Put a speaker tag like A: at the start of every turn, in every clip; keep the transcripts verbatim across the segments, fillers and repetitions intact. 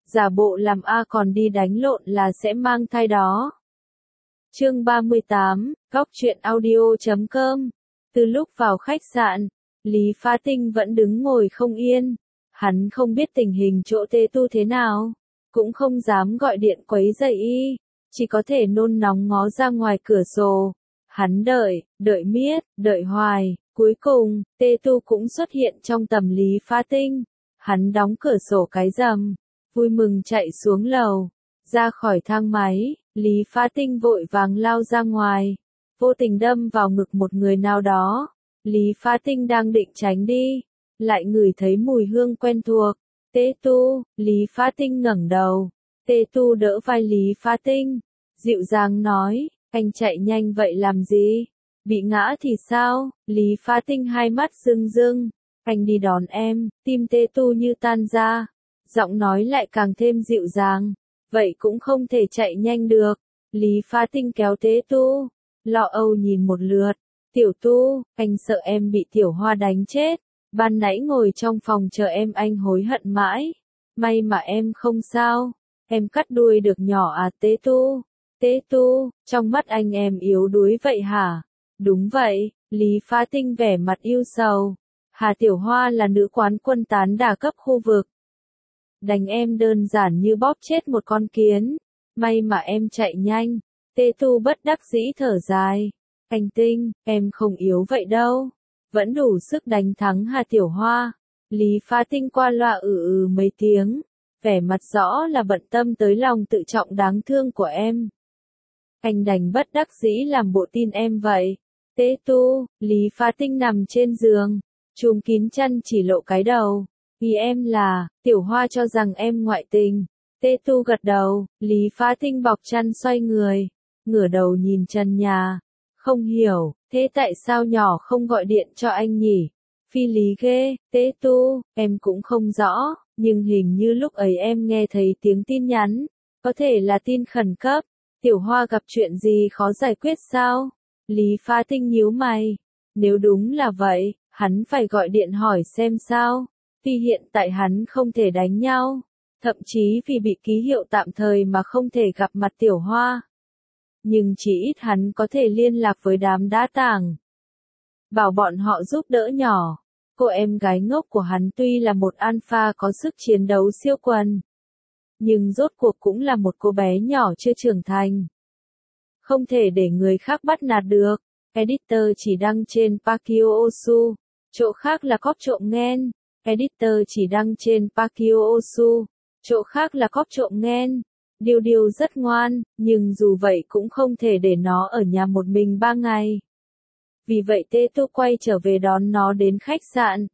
A: giả bộ làm A còn đi đánh lộn là sẽ mang thai đó. Chương ba mươi tám, góc truyện audio chấm com. Từ lúc vào khách sạn, Lý Phá Tinh vẫn đứng ngồi không yên. Hắn không biết tình hình chỗ Tê Tu thế nào, cũng không dám gọi điện quấy rầy y, chỉ có thể nôn nóng ngó ra ngoài cửa sổ. Hắn đợi, đợi miết, đợi hoài, cuối cùng, Tê Tu cũng xuất hiện trong tầm Lý Phá Tinh. Hắn đóng cửa sổ cái rầm, vui mừng chạy xuống lầu, ra khỏi thang máy, Lý Phá Tinh vội vàng lao ra ngoài, vô tình đâm vào ngực một người nào đó. Lý Phá Tinh đang định tránh đi, lại ngửi thấy mùi hương quen thuộc. Tê Tu, Lý Phá Tinh ngẩng đầu, Tê Tu đỡ vai Lý Phá Tinh, dịu dàng nói, anh chạy nhanh vậy làm gì? Bị ngã thì sao? Lý Phá Tinh hai mắt rưng rưng, anh đi đón em. Tim Tê Tu như tan ra, giọng nói lại càng thêm dịu dàng, vậy cũng không thể chạy nhanh được. Lý Phá Tinh kéo Tê Tu, lo âu nhìn một lượt, Tiểu Tu, anh sợ em bị Tiểu Hoa đánh chết, ban nãy ngồi trong phòng chờ em anh hối hận mãi, may mà em không sao, em cắt đuôi được nhỏ à? Tê Tu, Tê Tu, trong mắt anh em yếu đuối vậy hả? Đúng vậy. Lý Phá Tinh vẻ mặt yêu sầu, Hà Tiểu Hoa là nữ quán quân tán đả cấp khu vực, đánh em đơn giản như bóp chết một con kiến, may mà em chạy nhanh. Tê Tu bất đắc dĩ thở dài, anh Tinh, em không yếu vậy đâu, vẫn đủ sức đánh thắng Hà Tiểu Hoa. Lý Phá Tinh qua loa ừ ừ mấy tiếng, vẻ mặt rõ là bận tâm tới lòng tự trọng đáng thương của em. Anh đành bất đắc dĩ làm bộ tin em vậy. Tê Tu, Lý Phá Tinh nằm trên giường, chùm kín chăn chỉ lộ cái đầu. Vì em là, Tiểu Hoa cho rằng em ngoại tình. Tê Tu gật đầu, Lý Phá Tinh bọc chăn xoay người, ngửa đầu nhìn trần nhà. Không hiểu, thế tại sao nhỏ không gọi điện cho anh nhỉ? Phi lý ghê. Tê Tu, em cũng không rõ, nhưng hình như lúc ấy em nghe thấy tiếng tin nhắn, có thể là tin khẩn cấp. Tiểu Hoa gặp chuyện gì khó giải quyết sao? Lý Phá Tinh nhíu mày, nếu đúng là vậy, hắn phải gọi điện hỏi xem sao. Vì hiện tại hắn không thể đánh nhau, thậm chí vì bị ký hiệu tạm thời mà không thể gặp mặt Tiểu Hoa. Nhưng chỉ ít hắn có thể liên lạc với đám đá tảng, bảo bọn họ giúp đỡ nhỏ. Cô em gái ngốc của hắn tuy là một alpha có sức chiến đấu siêu quần, nhưng rốt cuộc cũng là một cô bé nhỏ chưa trưởng thành, không thể để người khác bắt nạt được. Editor chỉ đăng trên Pakio Osu, chỗ khác là cóp trộm nghen. Editor chỉ đăng trên Pakio Osu, chỗ khác là cóp trộm nghen. Điều điều rất ngoan, nhưng dù vậy cũng không thể để nó ở nhà một mình ba ngày. Vì vậy Tê Tu quay trở về đón nó đến khách sạn.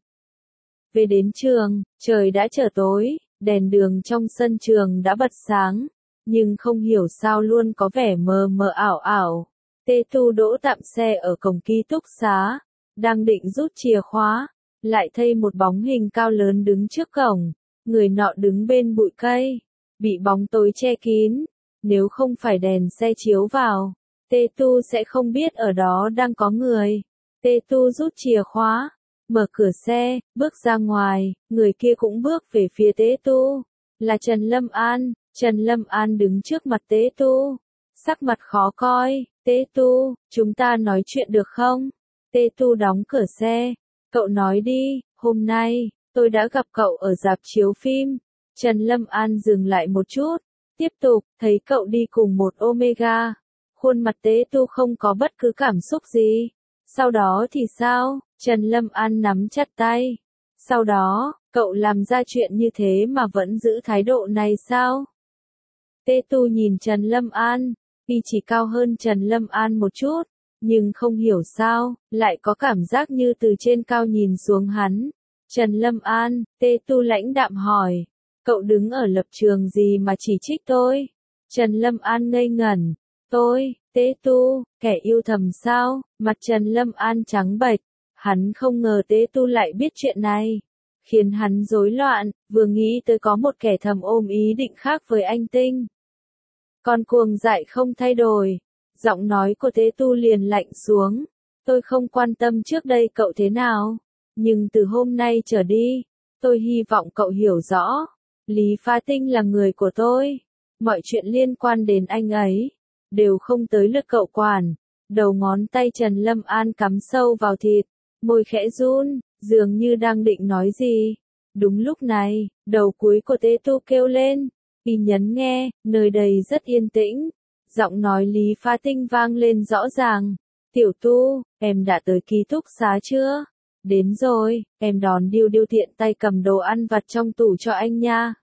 A: Về đến trường, trời đã trở tối, đèn đường trong sân trường đã bật sáng, nhưng không hiểu sao luôn có vẻ mờ mờ ảo ảo. Tê Tu đỗ tạm xe ở cổng ký túc xá, đang định rút chìa khóa, lại thấy một bóng hình cao lớn đứng trước cổng, người nọ đứng bên bụi cây, bị bóng tối che kín, nếu không phải đèn xe chiếu vào, Tê Tu sẽ không biết ở đó đang có người. Tê Tu rút chìa khóa, mở cửa xe, bước ra ngoài, người kia cũng bước về phía Tê Tu, là Trần Lâm An. Trần Lâm An đứng trước mặt Tê Tu, sắc mặt khó coi. Tê Tu, chúng ta nói chuyện được không? Tê Tu đóng cửa xe, cậu nói đi, hôm nay, tôi đã gặp cậu ở rạp chiếu phim. Trần Lâm An dừng lại một chút, tiếp tục, thấy cậu đi cùng một Omega. Khuôn mặt Tê Tu không có bất cứ cảm xúc gì. Sau đó thì sao? Trần Lâm An nắm chặt tay. Sau đó, cậu làm ra chuyện như thế mà vẫn giữ thái độ này sao? Tê Tu nhìn Trần Lâm An, y chỉ cao hơn Trần Lâm An một chút, nhưng không hiểu sao, lại có cảm giác như từ trên cao nhìn xuống hắn. Trần Lâm An, Tê Tu lãnh đạm hỏi, cậu đứng ở lập trường gì mà chỉ trích tôi? Trần Lâm An ngây ngẩn, tôi, Tê Tu, kẻ yêu thầm sao? Mặt Trần Lâm An trắng bệch, hắn không ngờ Tê Tu lại biết chuyện này, khiến hắn rối loạn, vừa nghĩ tới có một kẻ thầm ôm ý định khác với anh Tinh. Con cuồng dại không thay đổi, giọng nói của Tê Tu liền lạnh xuống, tôi không quan tâm trước đây cậu thế nào, nhưng từ hôm nay trở đi, tôi hy vọng cậu hiểu rõ, Lý Phá Tinh là người của tôi. Mọi chuyện liên quan đến anh ấy, đều không tới lượt cậu quản. Đầu ngón tay Trần Lâm An cắm sâu vào thịt, môi khẽ run, dường như đang định nói gì. Đúng lúc này, đầu cuối của Tê Tu kêu lên. Y nhấn nghe, nơi đây rất yên tĩnh. Giọng nói Lý Phá Tinh vang lên rõ ràng. Tiểu Tu, em đã tới ký túc xá chưa? Đến rồi, em đón Điêu Điêu tiện tay cầm đồ ăn vặt trong tủ cho anh nha.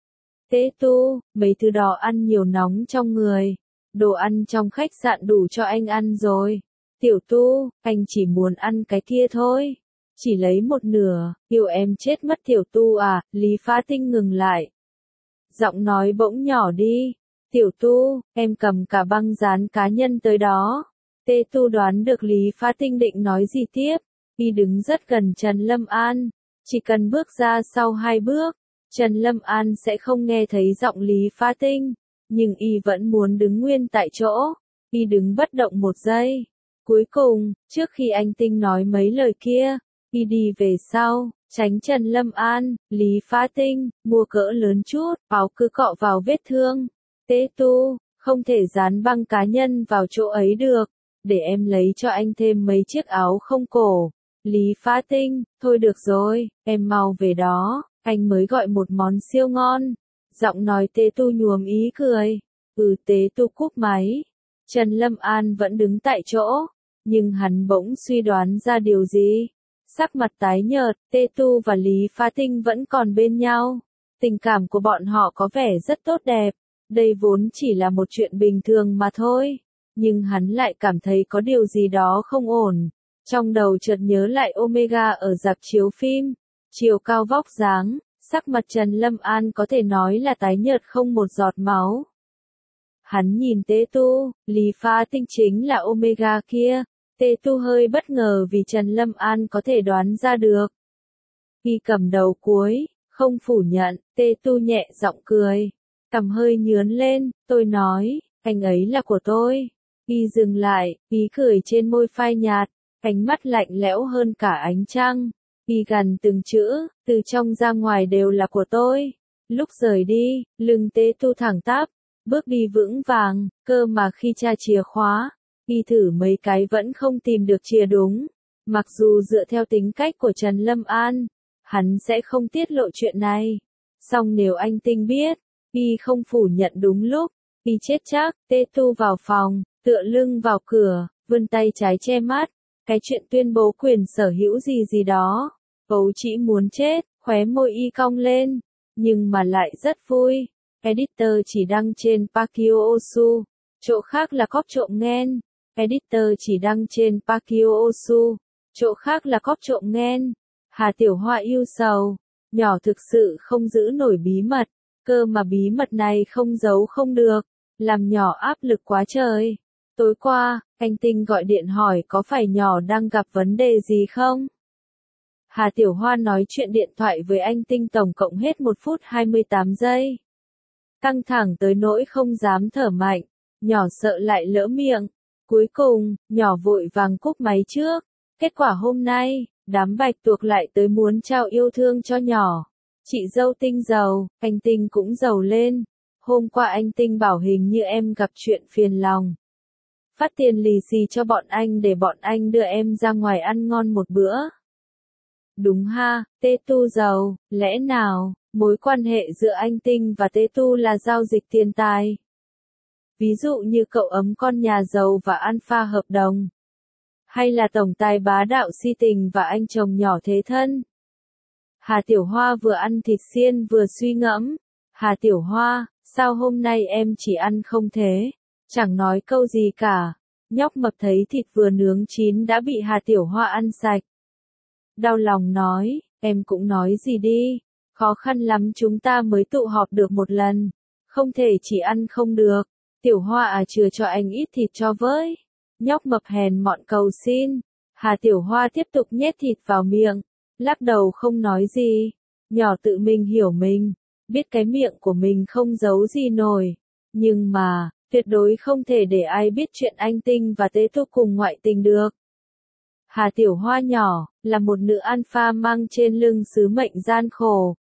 A: Tê Tu, mấy thứ đó ăn nhiều nóng trong người. Đồ ăn trong khách sạn đủ cho anh ăn rồi. Tiểu Tu, anh chỉ muốn ăn cái kia thôi. Chỉ lấy một nửa, yêu em chết mất Tiểu Tu à, Lý Phá Tinh ngừng lại. Giọng nói bỗng nhỏ đi. Tiểu Tu, em cầm cả băng dán cá nhân tới đó. Tê Tu đoán được Lý Phá Tinh định nói gì tiếp. Y đứng rất gần Trần Lâm An. Chỉ cần bước ra sau hai bước, Trần Lâm An sẽ không nghe thấy giọng Lý Phá Tinh. Nhưng Y vẫn muốn đứng nguyên tại chỗ. Y đứng bất động một giây. Cuối cùng, trước khi anh Tinh nói mấy lời kia, Y đi về sau, tránh Trần Lâm An, Lý Phá Tinh, mua cỡ lớn chút, áo cứ cọ vào vết thương. Tê Tu, không thể dán băng cá nhân vào chỗ ấy được. Để em lấy cho anh thêm mấy chiếc áo không cổ. Lý Phá Tinh, thôi được rồi, em mau về đó, anh mới gọi một món siêu ngon. Giọng nói Tê Tu nhuốm ý cười. Ừ, Tê Tu cúp máy. Trần Lâm An vẫn đứng tại chỗ, nhưng hắn bỗng suy đoán ra điều gì. Sắc mặt tái nhợt, Tê Tu và Lý Phá Tinh vẫn còn bên nhau. Tình cảm của bọn họ có vẻ rất tốt đẹp. Đây vốn chỉ là một chuyện bình thường mà thôi. Nhưng hắn lại cảm thấy có điều gì đó không ổn. Trong đầu chợt nhớ lại Omega ở rạp chiếu phim. Chiều cao vóc dáng, sắc mặt Trần Lâm An có thể nói là tái nhợt không một giọt máu. Hắn nhìn Tê Tu, Lý Phá Tinh chính là Omega kia. Tê Tu hơi bất ngờ vì Trần Lâm An có thể đoán ra được. Y cầm đầu cuối, không phủ nhận, Tê Tu nhẹ giọng cười. Cằm hơi nhướn lên, tôi nói, anh ấy là của tôi. Y dừng lại, ý cười trên môi phai nhạt, ánh mắt lạnh lẽo hơn cả ánh trăng. Y gằn từng chữ, từ trong ra ngoài đều là của tôi. Lúc rời đi, lưng Tê Tu thẳng tắp, bước đi vững vàng, cơ mà khi tra chìa khóa, Y thử mấy cái vẫn không tìm được chìa đúng. Mặc dù dựa theo tính cách của Trần Lâm An, hắn sẽ không tiết lộ chuyện này. Song nếu anh Tinh biết, Y không phủ nhận đúng lúc, Y chết chắc. Tê Tu vào phòng, tựa lưng vào cửa, vươn tay trái che mắt. Cái chuyện tuyên bố quyền sở hữu gì gì đó, Ấu chỉ muốn chết, khóe môi Y cong lên, nhưng mà lại rất vui. Editor chỉ đăng trên Pakio Osu, chỗ khác là cóp trộm nghen. Editor chỉ đăng trên Pakio Osu, chỗ khác là cóp trộm nghen. Hà Tiểu Hoa yêu sầu, nhỏ thực sự không giữ nổi bí mật, cơ mà bí mật này không giấu không được, làm nhỏ áp lực quá trời. Tối qua, anh Tinh gọi điện hỏi có phải nhỏ đang gặp vấn đề gì không? Hà Tiểu Hoa nói chuyện điện thoại với anh Tinh tổng cộng hết một phút hai mươi tám giây. Căng thẳng tới nỗi không dám thở mạnh, nhỏ sợ lại lỡ miệng. Cuối cùng, nhỏ vội vàng cúp máy trước. Kết quả hôm nay, đám bạch tuộc lại tới muốn trao yêu thương cho nhỏ. Chị dâu Tinh giàu, anh Tinh cũng giàu lên. Hôm qua anh Tinh bảo hình như em gặp chuyện phiền lòng. Phát tiền lì xì cho bọn anh để bọn anh đưa em ra ngoài ăn ngon một bữa. Đúng ha, Tê Tu giàu, lẽ nào, mối quan hệ giữa anh Tinh và Tê Tu là giao dịch tiền tài? Ví dụ như cậu ấm con nhà giàu và alpha hợp đồng. Hay là tổng tài bá đạo si tình và anh chồng nhỏ thế thân? Hà Tiểu Hoa vừa ăn thịt xiên vừa suy ngẫm. Hà Tiểu Hoa, sao hôm nay em chỉ ăn không thế? Chẳng nói câu gì cả. Nhóc mập thấy thịt vừa nướng chín đã bị Hà Tiểu Hoa ăn sạch. Đau lòng nói, em cũng nói gì đi. Khó khăn lắm chúng ta mới tụ họp được một lần. Không thể chỉ ăn không được. Tiểu Hoa à, chừa cho anh ít thịt cho với. Nhóc mập hèn mọn cầu xin. Hà Tiểu Hoa tiếp tục nhét thịt vào miệng, lắc đầu không nói gì. Nhỏ tự mình hiểu mình, biết cái miệng của mình không giấu gì nổi. Nhưng mà, tuyệt đối không thể để ai biết chuyện anh Tinh và Tế Tu cùng ngoại tình được. Hà Tiểu Hoa nhỏ, là một nữ alpha mang trên lưng sứ mệnh gian khổ.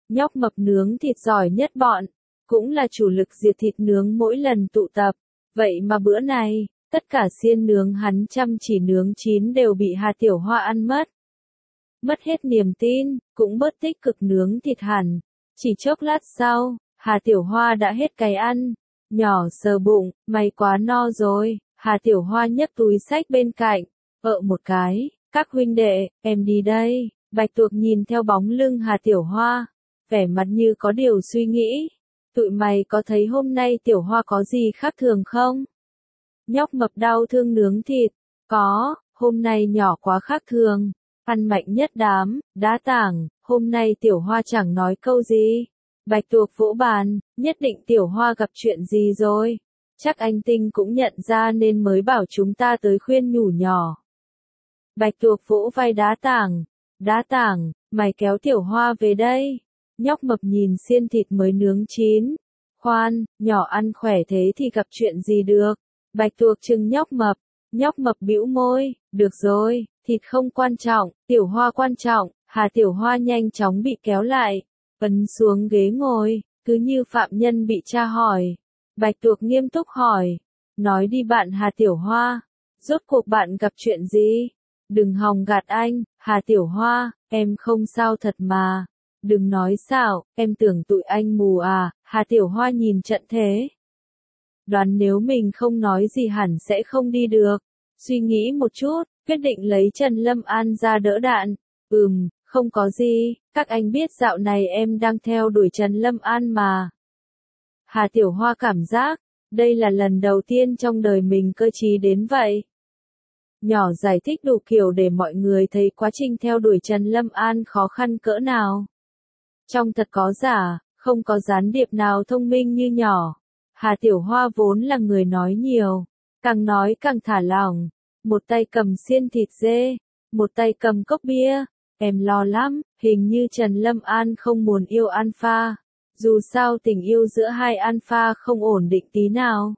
A: Nhóc mập nướng thịt giỏi nhất bọn, cũng là chủ lực diệt thịt nướng mỗi lần tụ tập. Vậy mà bữa này, tất cả xiên nướng hắn chăm chỉ nướng chín đều bị Hà Tiểu Hoa ăn mất. Mất hết niềm tin, cũng bớt tích cực nướng thịt hẳn. Chỉ chốc lát sau, Hà Tiểu Hoa đã hết cái ăn. Nhỏ sờ bụng, mày quá no rồi. Hà Tiểu Hoa nhấc túi xách bên cạnh, ợ một cái, các huynh đệ, em đi đây. Bạch Tuộc nhìn theo bóng lưng Hà Tiểu Hoa, vẻ mặt như có điều suy nghĩ. Tụi mày có thấy hôm nay Tiểu Hoa có gì khác thường không? Nhóc mập đau thương nướng thịt, có, hôm nay nhỏ quá khác thường. Ăn mạnh nhất đám, đá tảng, hôm nay Tiểu Hoa chẳng nói câu gì. Bạch Tuộc vỗ bàn, nhất định Tiểu Hoa gặp chuyện gì rồi. Chắc anh Tinh cũng nhận ra nên mới bảo chúng ta tới khuyên nhủ nhỏ. Bạch Tuộc vỗ vai đá tảng, đá tảng, mày kéo Tiểu Hoa về đây. Nhóc mập nhìn xiên thịt mới nướng chín. Khoan, nhỏ ăn khỏe thế thì gặp chuyện gì được. Bạch Tuộc trừng nhóc mập, nhóc mập bĩu môi, được rồi, thịt không quan trọng, Tiểu Hoa quan trọng. Hà Tiểu Hoa nhanh chóng bị kéo lại, ấn xuống ghế ngồi, cứ như phạm nhân bị tra hỏi. Bạch Tuộc nghiêm túc hỏi, nói đi bạn Hà Tiểu Hoa, rốt cuộc bạn gặp chuyện gì? Đừng hòng gạt anh, Hà Tiểu Hoa, em không sao thật mà. Đừng nói xạo, em tưởng tụi anh mù à? Hà Tiểu Hoa nhìn trận thế. Đoán nếu mình không nói gì hẳn sẽ không đi được. Suy nghĩ một chút, quyết định lấy Trần Lâm An ra đỡ đạn. Ừm, không có gì, các anh biết dạo này em đang theo đuổi Trần Lâm An mà. Hà Tiểu Hoa cảm giác, đây là lần đầu tiên trong đời mình cơ trí đến vậy. Nhỏ giải thích đủ kiểu để mọi người thấy quá trình theo đuổi Trần Lâm An khó khăn cỡ nào. Trong thật có giả, không có gián điệp nào thông minh như nhỏ. Hà Tiểu Hoa vốn là người nói nhiều, càng nói càng thả lỏng. Một tay cầm xiên thịt dê, một tay cầm cốc bia. Em lo lắm, hình như Trần Lâm An không muốn yêu Alpha. Dù sao tình yêu giữa hai Alpha không ổn định tí nào.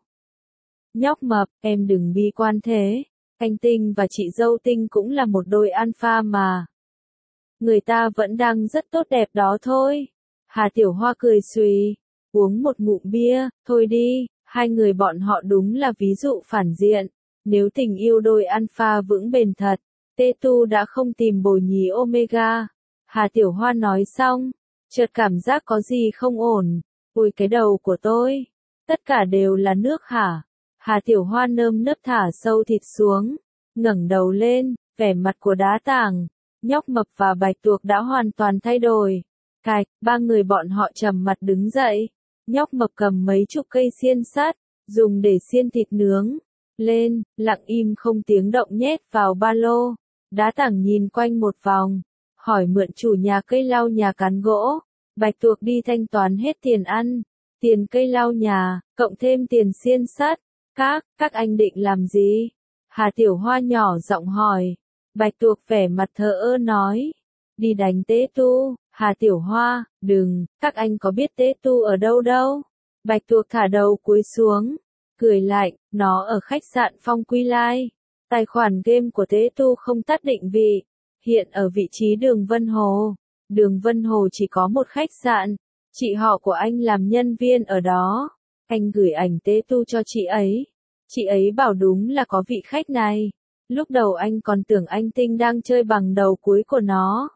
A: Nhóc mập, em đừng bi quan thế. Anh Tinh và chị dâu Tinh cũng là một đôi Alpha mà. Người ta vẫn đang rất tốt đẹp đó thôi. Hà Tiểu Hoa cười xùy, uống một ngụm bia, thôi đi, hai người bọn họ đúng là ví dụ phản diện. Nếu tình yêu đôi Alpha vững bền thật, Tê Tu đã không tìm bồ nhí Omega. Hà Tiểu Hoa nói xong, chợt cảm giác có gì không ổn. Ôi cái đầu của tôi, tất cả đều là nước hả? Hà Tiểu Hoa nơm nớp thả sâu thịt xuống, ngẩng đầu lên, vẻ mặt của đá tảng, nhóc mập và Bạch Tuộc đã hoàn toàn thay đổi. Cạch, ba người bọn họ trầm mặt đứng dậy. Nhóc mập cầm mấy chục cây xiên sắt, dùng để xiên thịt nướng. Lên, lặng im không tiếng động nhét vào ba lô. Đá tảng nhìn quanh một vòng, hỏi mượn chủ nhà cây lau nhà cán gỗ. Bạch Tuộc đi thanh toán hết tiền ăn, tiền cây lau nhà, cộng thêm tiền xiên sắt. Các, các anh định làm gì? Hà Tiểu Hoa nhỏ giọng hỏi. Bạch Tuộc vẻ mặt thờ ơ nói. Đi đánh Tế Tu. Hà Tiểu Hoa, đừng, các anh có biết Tế Tu ở đâu đâu? Bạch Tuộc thả đầu cúi xuống, cười lạnh, nó ở khách sạn Phong Quy Lai. Tài khoản game của Tế Tu không tắt định vị, hiện ở vị trí đường Vân Hồ. Đường Vân Hồ chỉ có một khách sạn, chị họ của anh làm nhân viên ở đó. Anh gửi ảnh Tế Tu cho chị ấy. Chị ấy bảo đúng là có vị khách này. Lúc đầu anh còn tưởng anh Tinh đang chơi bằng đầu cuối của nó.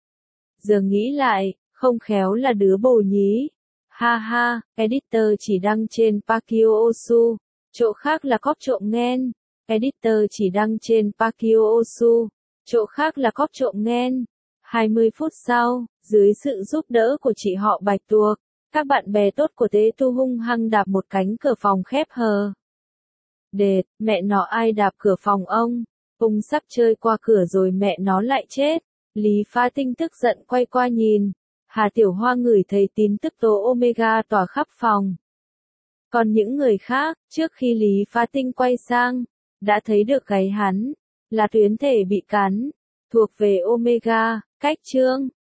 A: Giờ nghĩ lại, không khéo là đứa bồ nhí. Ha ha, editor chỉ đăng trên Pakio Osu, chỗ khác là cóp trộm nghen. Editor chỉ đăng trên Pakio Osu, chỗ khác là cóp trộm nghen. hai mươi phút sau, dưới sự giúp đỡ của chị họ Bạch Tuộc, các bạn bè tốt của Tế Tu hung hăng đạp một cánh cửa phòng khép hờ. Đệt, mẹ nó ai đạp cửa phòng ông? Ông sắp chơi qua cửa rồi mẹ nó lại chết. Lý Phá Tinh tức giận quay qua nhìn. Hà Tiểu Hoa ngửi thấy tin tức tố Omega tỏa khắp phòng. Còn những người khác, trước khi Lý Phá Tinh quay sang, đã thấy được gáy hắn, là tuyến thể bị cắn, thuộc về Omega, cách chương.